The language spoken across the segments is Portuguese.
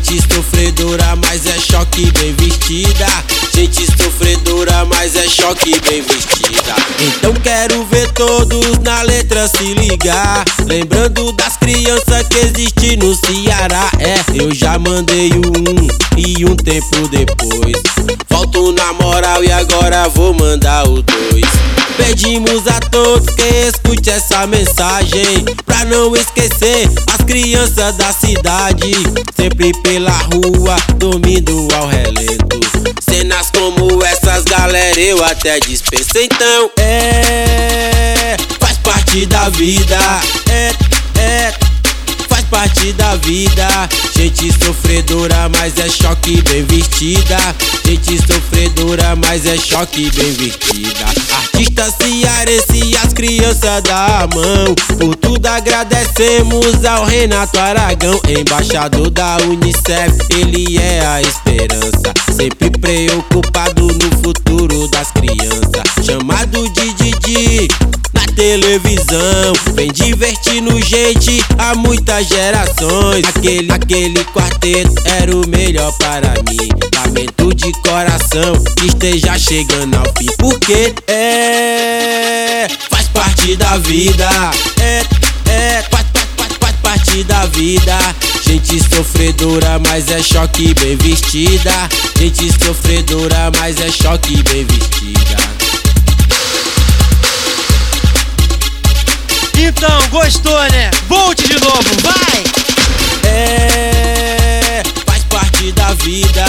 Gente sofredora, mas é choque bem vestida. Gente sofredora, mas é choque bem vestida. Então quero ver todos na letra se ligar, lembrando das crianças que existem no Ceará. Eu já mandei e um tempo depois volto na moral e agora vou mandar o 2. Pedimos a todos que escute essa mensagem, pra não esquecer as crianças da cidade, sempre pela rua, dormindo ao relento. Cenas como essas, galera, eu até dispenso. Então faz parte da vida, faz parte da vida. Gente sofredora, mas é choque bem vestida. Gente sofredora, mas é choque bem vestida. Artista cearense e as crianças da mão, por tudo agradecemos ao Renato Aragão, embaixador da Unicef, ele é a esperança, sempre preocupado no futuro das crianças. Chamado de Didi na televisão, vem divertindo gente há muitas gerações. Aquele quarteto era o melhor para mim. Lamento de coração que esteja chegando ao fim, porque faz parte da vida, faz parte da vida. Gente sofredora, mas é choque bem vestida. Gente sofredora, mas é choque bem vestida. Então, gostou, né? Volte de novo, vai! Faz parte da vida,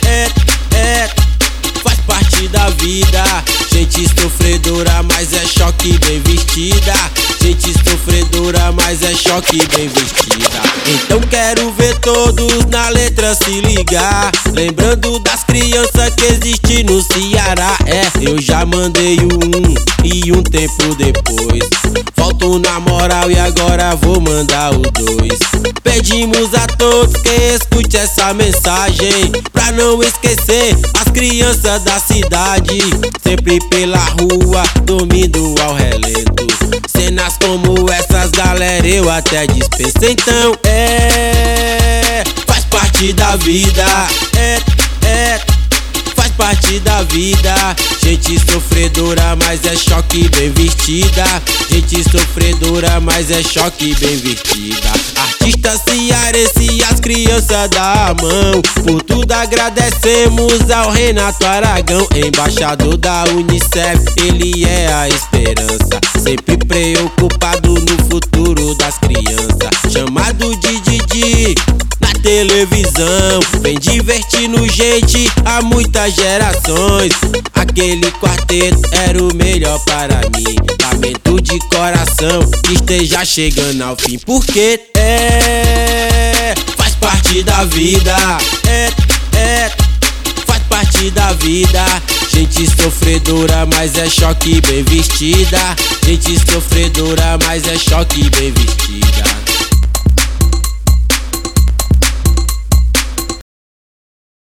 faz parte da vida. Gente sofredora, mas é choque bem vestida. Gente sofredora, mas é choque bem vestida. Então quero ver todos na letra se ligar, lembrando das crianças que existem no Ceará. Eu já mandei e um tempo depois volto na moral e agora vou mandar o 2. Pedimos a todos que escute essa mensagem, pra não esquecer as crianças da cidade, sempre pela rua, dormindo ao relento. Cenas como essas, galera, eu até dispenso. Então faz parte da vida, faz parte da vida. Gente sofredora, mas é choque bem vestida. Gente sofredora, mas é choque bem vestida. Artista cearense e as crianças da mão, por tudo agradecemos ao Renato Aragão, embaixador da Unicef, ele é a esperança, sempre preocupado no futuro das crianças. Chamado de Didi na televisão, vem divertindo gente há muitas gerações. Aquele quarteto era o melhor para mim. Lamento de coração que esteja chegando ao fim, porque faz parte da vida, faz parte da vida. Gente sofredora, mas é choque bem vestida. Gente sofredora, mas é choque bem vestida.